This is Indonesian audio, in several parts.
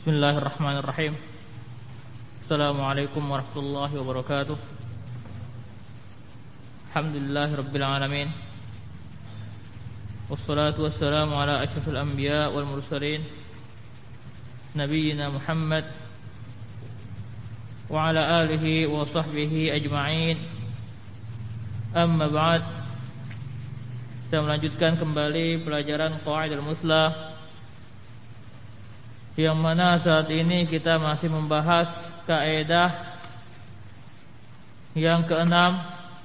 Bismillahirrahmanirrahim. Assalamualaikum warahmatullahi wabarakatuh. Alhamdulillahirabbil alamin. Wassalatu wassalamu ala asyrafil anbiya wal mursalin nabiyyina Muhammad wa ala alihi wa sahbihi ajma'in. Amma ba'd. Kita melanjutkan kembali pelajaran Qawaidul Muslah, yang mana saat ini kita masih membahas kaidah yang keenam,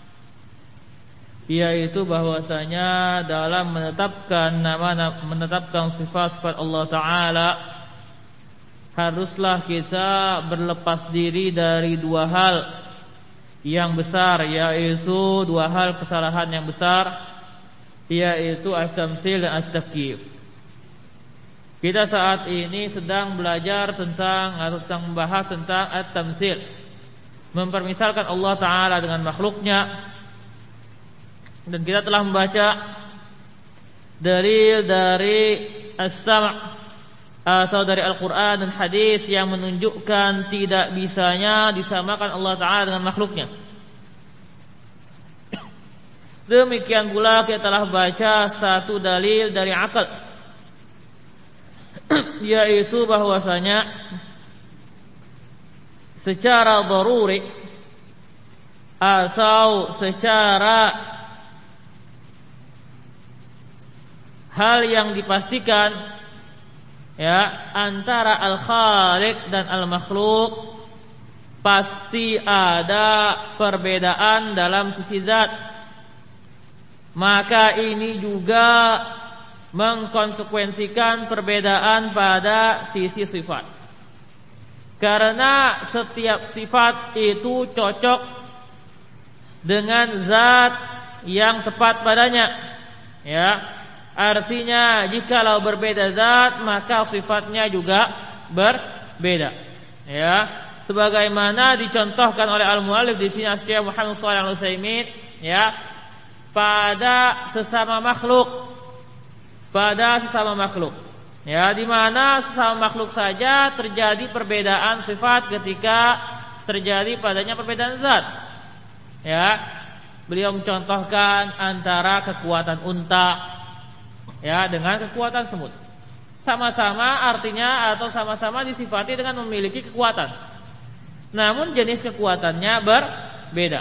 yaitu bahwasanya dalam menetapkan sifat-sifat Allah Ta'ala, haruslah kita berlepas diri dari dua hal yang besar, yaitu dua hal kesalahan yang besar, yaitu at-tamtsil dan at-takyif. Kita saat ini sedang belajar tentang membahas tentang at-tamtsil, mempermisalkan Allah Ta'ala dengan makhluknya. Dan kita telah membaca dalil dari as-sam' atau dari Al-Quran dan hadis yang menunjukkan tidak bisanya disamakan Allah Ta'ala dengan makhluknya. Demikian pula kita telah baca satu dalil dari akal, yaitu bahwasanya secara daruri atau secara hal yang dipastikan, ya, antara al-khaliq dan al-makhluk pasti ada perbedaan dalam sisi zat. Maka ini juga mengkonsekuensikan perbedaan pada sisi sifat, karena setiap sifat itu cocok dengan zat yang tepat padanya, ya. Artinya jikalau berbeda zat, maka sifatnya juga berbeda, ya. Sebagaimana dicontohkan oleh al-muallif di sini, Syekh Muhammad Shalih Al-Utsaimin, ya, pada sesama makhluk, ya, di mana sesama makhluk saja terjadi perbedaan sifat ketika terjadi padanya perbedaan zat, ya. Beliau mencontohkan antara kekuatan unta, ya, dengan kekuatan semut. Sama-sama artinya atau sama-sama disifati dengan memiliki kekuatan, namun jenis kekuatannya berbeda.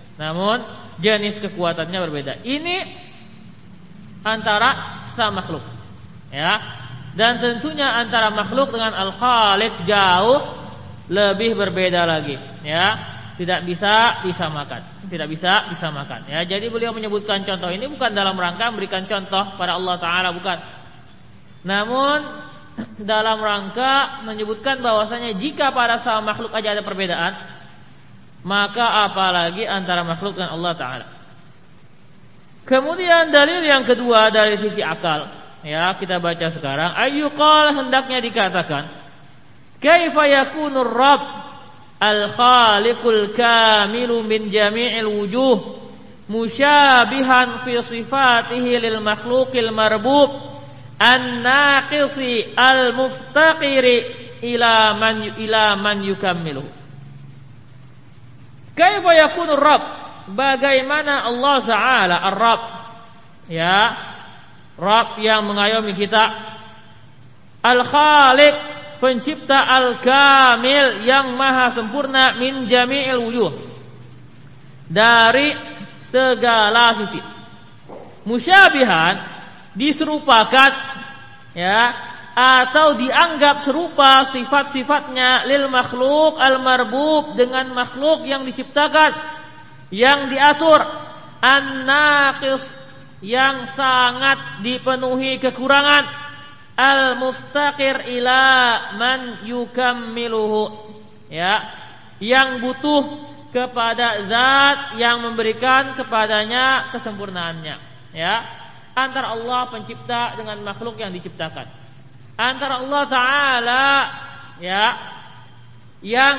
Ini antara sama makhluk, ya. Dan tentunya antara makhluk dengan al-khaliq jauh lebih berbeda lagi, ya. Tidak bisa disamakan, ya. Jadi beliau menyebutkan contoh ini bukan dalam rangka memberikan contoh pada Allah Ta'ala, bukan, namun dalam rangka menyebutkan bahwasanya jika pada sama makhluk aja ada perbedaan, maka apalagi antara makhluk dan Allah Ta'ala. Kemudian dalil yang kedua dari sisi akal, ya, kita baca sekarang. Ayyuqal, hendaknya dikatakan, kaifa yakunur rabb al-khaliqul kamilu min jami'il wujuh musyabihan fi sifatihi lil makhluqil marbub an-naqisi al-muftaqiri ila man yukammiluhu. Kaifa yakunur rabb, bagaimana Allah Ta'ala Ar-Rabb, ya, Rabb yang mengayomi kita, Al-Khaliq, pencipta, Al-Kamil, yang maha sempurna, min jami'il wujuh, dari segala sisi. Musyabihan, diserupakan, ya, atau dianggap serupa sifat-sifatnya lil makhluk al-marbub, dengan makhluk yang diciptakan, yang diatur, an-naqis, yang sangat dipenuhi kekurangan, al-muftaqir ila man yukammiluhu, ya, yang butuh kepada zat yang memberikan kepadanya kesempurnaannya, ya. Antara Allah pencipta dengan makhluk yang diciptakan, antara Allah Ta'ala, ya, yang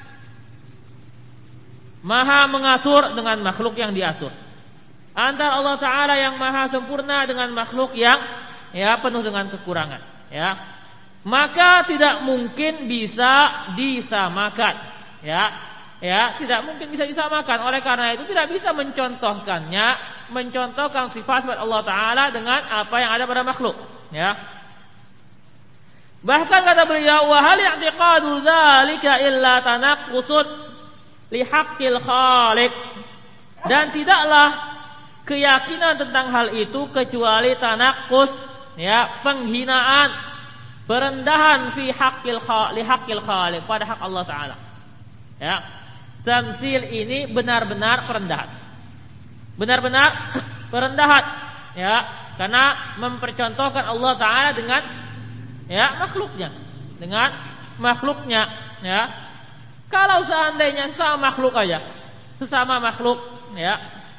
maha mengatur dengan makhluk yang diatur, antara Allah Ta'ala yang maha sempurna dengan makhluk yang, ya, penuh dengan kekurangan, ya. maka tidak mungkin bisa disamakan. Ya, tidak mungkin bisa disamakan. Oleh karena itu tidak bisa mencontohkan sifat Allah Ta'ala dengan apa yang ada pada makhluk. Ya. Bahkan kata beliau, wa hal i'tiqadu dzalika illa tanaqqusun li haqqil khaliq. Dan tidaklah keyakinan tentang hal itu kecuali tanaqqus, ya, penghinaan, perendahan li haqqil khaliq, pada hak Allah Ta'ala. Ya. Tamtsil ini benar-benar perendahan. Benar-benar perendahan, ya, karena mempercontohkan Allah Ta'ala dengan, ya, makhluknya, ya. Kalau seandainya sesama makhluk, ya,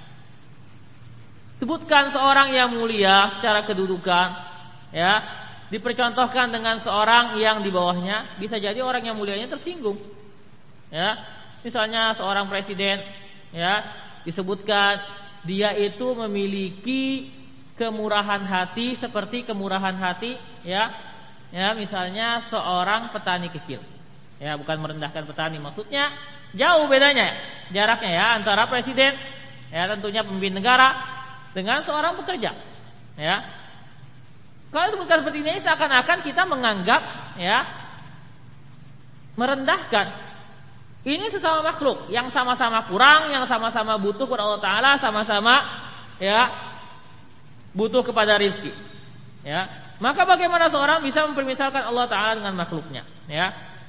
sebutkan seorang yang mulia secara kedudukan, ya, dipercontohkan dengan seorang yang di bawahnya, bisa jadi orang yang mulianya tersinggung. Ya, misalnya seorang presiden, ya, disebutkan dia itu memiliki kemurahan hati seperti kemurahan hati, ya, misalnya seorang petani kecil. Ya, bukan merendahkan petani, maksudnya jauh bedanya jaraknya, ya, antara presiden, ya, tentunya pemimpin negara, dengan seorang pekerja. Ya, kalau disebutkan seperti ini seakan-akan kita menganggap, ya, merendahkan. Ini sesama makhluk yang sama-sama kurang, yang sama-sama butuh kepada Allah Ta'ala, sama-sama, ya, butuh kepada rizki. Ya, maka bagaimana seorang bisa mempermisalkan Allah Ta'ala dengan makhluknya? Ya,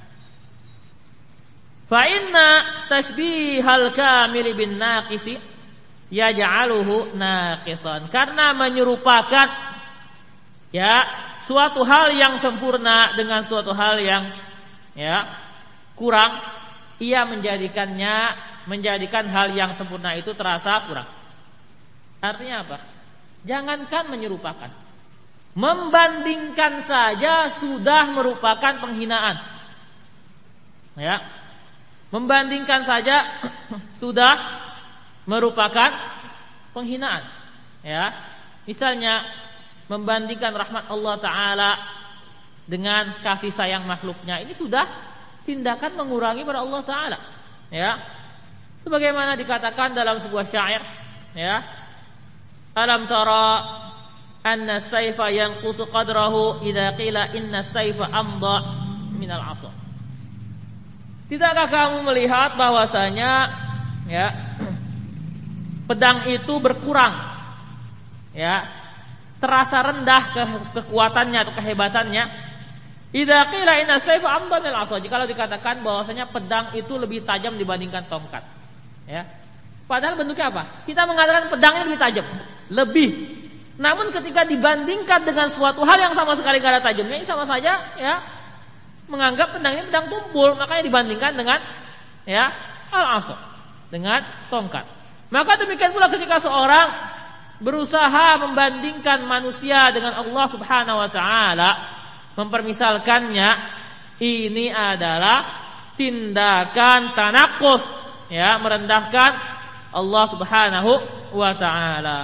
fa inna tashbihal kamili bin naqisi yaj'aluhu naqisan. Karena menyerupakan, ya, suatu hal yang sempurna dengan suatu hal yang, ya, kurang, ia menjadikan hal yang sempurna itu terasa kurang. Artinya apa? Jangankan menyerupakan, membandingkan saja sudah merupakan penghinaan. Ya, membandingkan saja sudah merupakan penghinaan. Ya, misalnya membandingkan rahmat Allah Ta'ala dengan kasih sayang makhluknya, ini sudah tindakan mengurangi pada Allah Ta'ala. Ya, sebagaimana dikatakan dalam sebuah syair, ya, alam tara anna sayfa yanqusu qadrahu idza qila inna sayfa amda minal 'asa. Tidakkah kamu melihat bahwasanya, ya, pedang itu berkurang, ya, terasa rendah kekuatannya atau kehebatannya, idza qila inna sayfa amda minal 'asa, jika dikatakan bahwasanya pedang itu lebih tajam dibandingkan tongkat. Ya, padahal bentuknya apa? Kita mengatakan pedangnya lebih tajam, lebih. Namun ketika dibandingkan dengan suatu hal yang sama sekali tidak ada tajamnya, ini sama saja, ya, menganggap pedangnya pedang tumpul, makanya dibandingkan dengan, ya, al-'asa, dengan tongkat. Maka demikian pula ketika seorang berusaha membandingkan manusia dengan Allah Subhanahu wa Ta'ala, mempermisalkannya, ini adalah tindakan tanaqqus, ya, merendahkan Allah Subhanahu wa Ta'ala.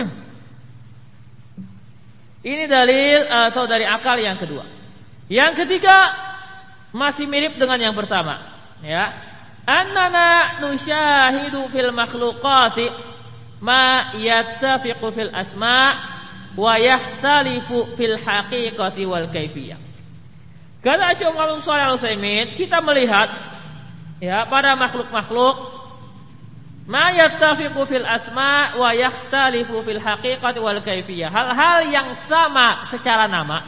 Ini dalil atau dari akal yang kedua. Yang ketiga masih mirip dengan yang pertama, ya. Annana nusyahidu fil makhluqati ma yattafiqu fil asma' wa yahtalifu fil haqiqati wal kaifiyah. Kata Syekh Muhammad Shalih Al-Utsaimin, kita melihat, ya, pada makhluk-makhluk ma yattafiqu fil asma wa yahtalifu fil haqiqati wal kaifiyah. Hal-hal yang sama secara nama,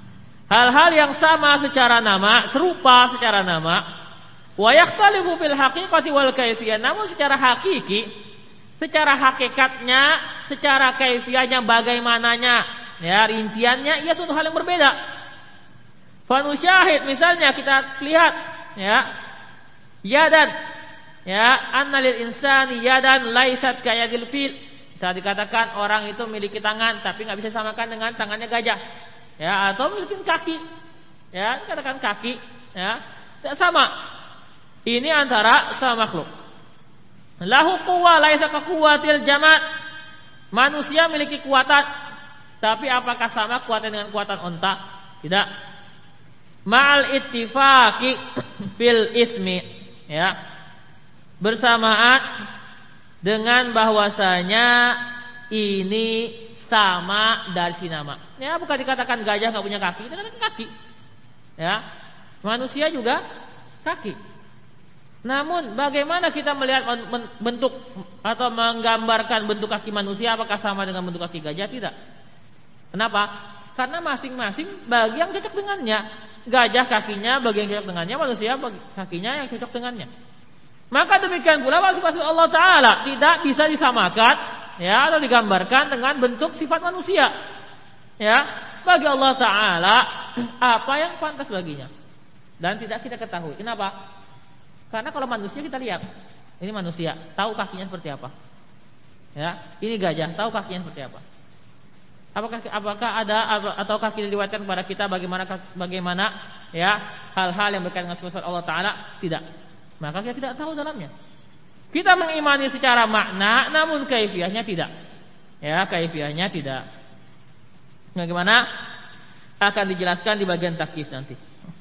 serupa secara nama, wa yahtalifu fil haqiqati wal kaifiyah, namun secara hakiki, secara hakikatnya, secara kaifiyahnya, bagaimananya, ya, rinciannya, ia suatu hal yang berbeda. Fanusyahid, misalnya kita lihat, ya, yadan, ya, anna lil insani yadan laisat kayadil fil. Bisa dikatakan orang itu memiliki tangan tapi enggak bisa samakan dengan tangannya gajah. Ya, atau mungkin kaki. Ya, dikatakan kaki, ya, tidak sama. Ini antara sama makhluk. Lahu quwwa laisa kaquwatil jamad. Manusia memiliki kekuatan, tapi apakah sama kuatan dengan kekuatan unta? Tidak. ma'al ittifaqi fil ismi, ya, bersamaan dengan bahwasanya ini sama dari si nama. Ya, bukan dikatakan gajah nggak punya kaki, dikatakan kaki. Ya, manusia juga kaki. Namun bagaimana kita melihat bentuk atau menggambarkan bentuk kaki manusia, apakah sama dengan bentuk kaki gajah? Tidak. Kenapa? Karena masing-masing bagi yang cocok dengannya. Gajah kakinya bagi yang cocok dengannya, manusia bagi kakinya yang cocok dengannya. Maka demikian pula maksud Allah Ta'ala tidak bisa disamakan, ya, atau digambarkan dengan bentuk sifat manusia. Ya, bagi Allah Ta'ala apa yang pantas baginya dan tidak kita ketahui. Kenapa? Karena kalau manusia kita lihat, ini manusia, tahu kakinya seperti apa. Ya, ini gajah, tahu kakinya seperti apa. Apakah ada atau kaki diriwayatkan kepada kita bagaimana ya hal-hal yang berkaitan dengan sifat Allah Ta'ala? Tidak. Maka kita tidak tahu dalamnya. Kita mengimani secara makna, namun kaifiahnya tidak. Ya, kaifiahnya tidak. Bagaimana? Akan dijelaskan di bagian takyif nanti.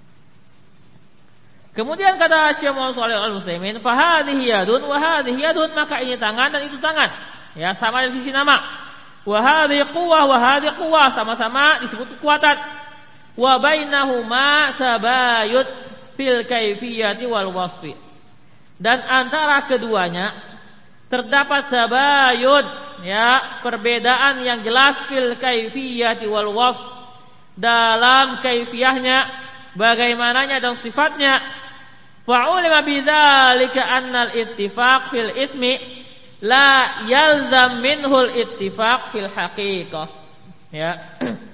Kemudian kata Syekh Muhammad Shalih Al-Utsaimin, fa hadhihi yadun wa hadhihi yadun, maka ini tangan dan itu tangan. Ya, sama dari sisi nama. Wa hadhihi quwwah wa hadhihi quwwah, sama-sama disebut kekuatan. Wa bainahuma sabayut fil kaifiyati wal wasfi. Dan antara keduanya terdapat sabayut, ya, perbedaan yang jelas fil kaifiyati wal wasf, dalam kaifiyahnya, bagaimananya dan sifatnya. Fa'ulima bidzalika annal ittifaq fil ismi la yalzam minhul ittifaq fil haqiqah. Ya.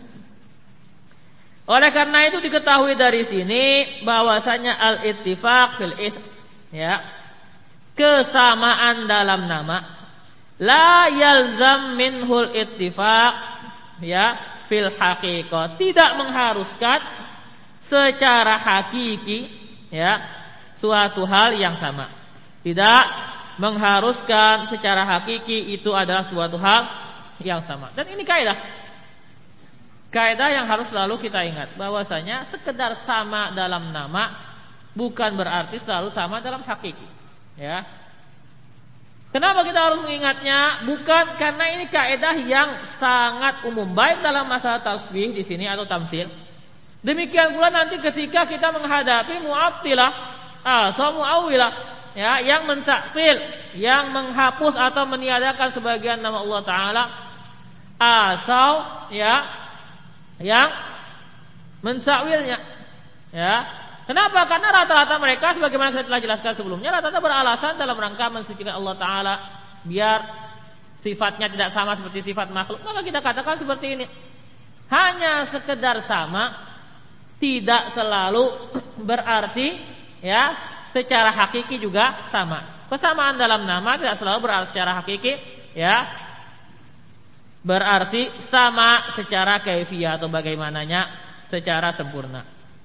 Oleh karena itu diketahui dari sini bahwasanya al ittifaq fil ism, ya, kesamaan dalam nama, la yalzam minhul ittifaq, ya, fil haqiqah, tidak mengharuskan secara hakiki, ya, suatu hal yang sama. Tidak mengharuskan secara hakiki itu adalah suatu hal yang sama. Dan ini kaidah yang harus selalu kita ingat, bahwasanya sekedar sama dalam nama bukan berarti selalu sama dalam hakiki. Ya. Kenapa kita harus mengingatnya? Bukan karena ini kaidah yang sangat umum, baik dalam masalah tasbih di sini atau tamtsil. Demikian pula nanti ketika kita menghadapi mu'attilah atau mu'awwilah, ya, yang mentaktil, yang menghapus atau meniadakan sebagian nama Allah Ta'ala, atau ya yang mensakwilnya. Ya. Kenapa? Karena rata-rata mereka, sebagaimana kita telah jelaskan sebelumnya, rata-rata beralasan dalam rangka mensucikan Allah Ta'ala biar sifatnya tidak sama seperti sifat makhluk. Maka kita katakan seperti ini, hanya sekedar sama tidak selalu berarti, ya, secara hakiki juga sama. Kesamaan dalam nama tidak selalu berarti secara hakiki, ya, berarti sama secara kaifiyah atau bagaimananya secara sempurna.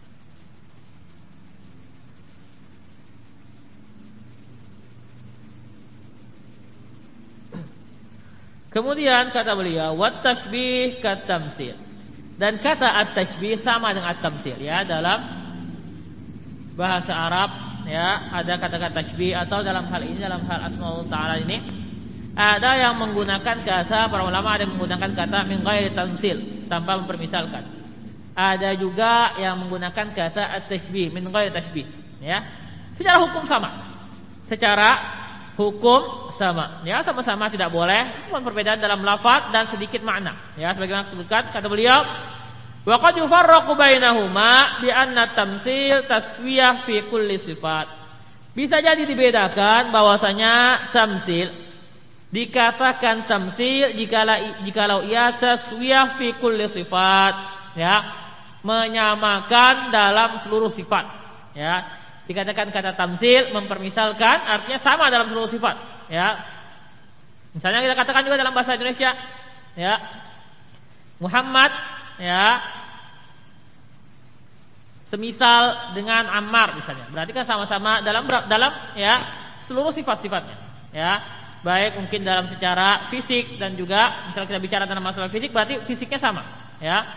Kemudian kata beliau, wat tashbih kat tamtsil. Dan kata at-tashbih sama dengan at-tamtsil, ya, dalam bahasa Arab, ya, ada kata-kata tashbih, atau dalam hal ini, dalam hal asmaul ta'ala ini, ada yang menggunakan kata, para ulama ada yang menggunakan kata min ghairi tamtsil, tanpa mempermisalkan. Ada juga yang menggunakan kata at-tashbih min ghairi tashbih, ya. Secara hukum sama. Secara hukum sama, ya, sama-sama tidak boleh, cuma perbedaan dalam lafaz dan sedikit makna, ya, sebagaimana disebutkan kata beliau, wa qad yufarraqu bainahuma bi anna tamtsil taswiyah fi kulli sifat. Bisa jadi dibedakan bahwasanya tamtsil dikatakan tamtsil jikalau ia taswiyah fi kulli sifat, ya, menyamakan dalam seluruh sifat, ya. Dikatakan kata tamtsil mempermisalkan, artinya sama dalam seluruh sifat, ya. Misalnya kita katakan juga dalam bahasa Indonesia, ya, Muhammad, ya, semisal dengan Ammar misalnya. Berarti kan sama-sama dalam ya seluruh sifat-sifatnya, ya. Baik mungkin dalam secara fisik dan juga misalnya kita bicara tentang masalah fisik, berarti fisiknya sama, ya.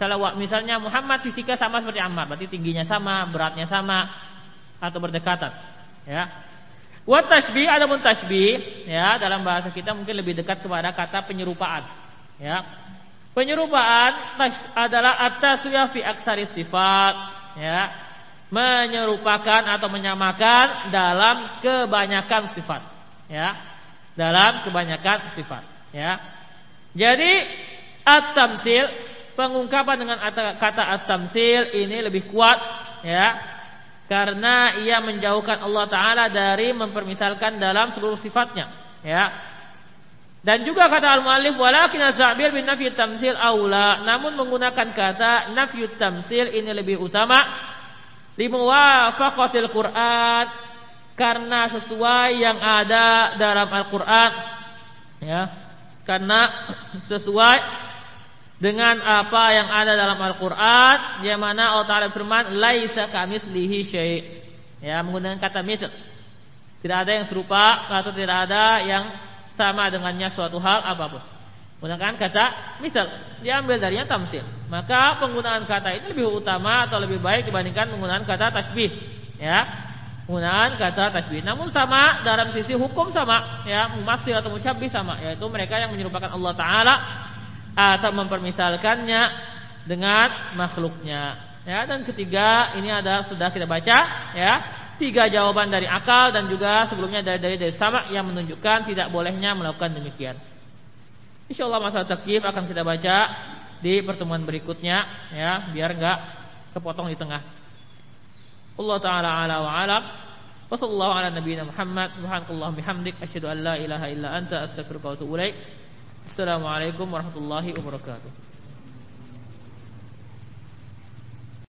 Misalnya Muhammad fisika sama seperti Ammar, berarti tingginya sama, beratnya sama atau berdekatan, ya. Wa tashbih, adapun tashbih, ya, dalam bahasa kita mungkin lebih dekat kepada kata penyerupaan, ya. Penyerupaan adalah at-taswiyah fi aktsari sifat, ya. Menyerupakan atau menyamakan dalam kebanyakan sifat, ya. Dalam kebanyakan sifat, ya. Jadi at-tamtsil, pengungkapan dengan kata at-tamtsil ini lebih kuat, ya. Karena ia menjauhkan Allah Ta'ala dari mempermisalkan dalam seluruh sifatnya, ya. Dan juga kata al-muallif walakin az-za'bir bin nafyi tamtsil aula, namun menggunakan kata nafyu tamtsil ini lebih utama limuwafaqatil Qur'an, karena sesuai yang ada dalam Al-Qur'an, ya. Karena sesuai dengan apa yang ada dalam Al-Qur'an, yang mana Allah Ta'ala firman laisa kamitslihi syai', ya, menggunakan kata misl. Tidak ada yang serupa atau tidak ada yang sama dengannya suatu hal apapun. Menggunakan kata misal, diambil darinya tamsil. Maka penggunaan kata ini lebih utama atau lebih baik dibandingkan menggunakan kata tasbih, ya. Penggunaan kata tasbih. Namun sama dalam sisi hukum sama, ya, mumathil atau musyabbih sama, yaitu mereka yang menyerupakan Allah Ta'ala atau mempermisalkannya dengan makhluknya, ya. Dan ketiga ini ada sudah kita baca, ya. 3 jawaban dari akal dan juga sebelumnya dari sama yang menunjukkan tidak bolehnya melakukan demikian. Insyaallah masalah takyif akan kita baca di pertemuan berikutnya, ya, biar enggak kepotong di tengah. Allah Ta'ala ala wa alam. Wa sallallahu ala nabiyyina Muhammad subhanallahi bihamdik asyhadu an la ilaha illa anta astaghfiruka wa atubu ilaik. Assalamualaikum warahmatullahi wabarakatuh.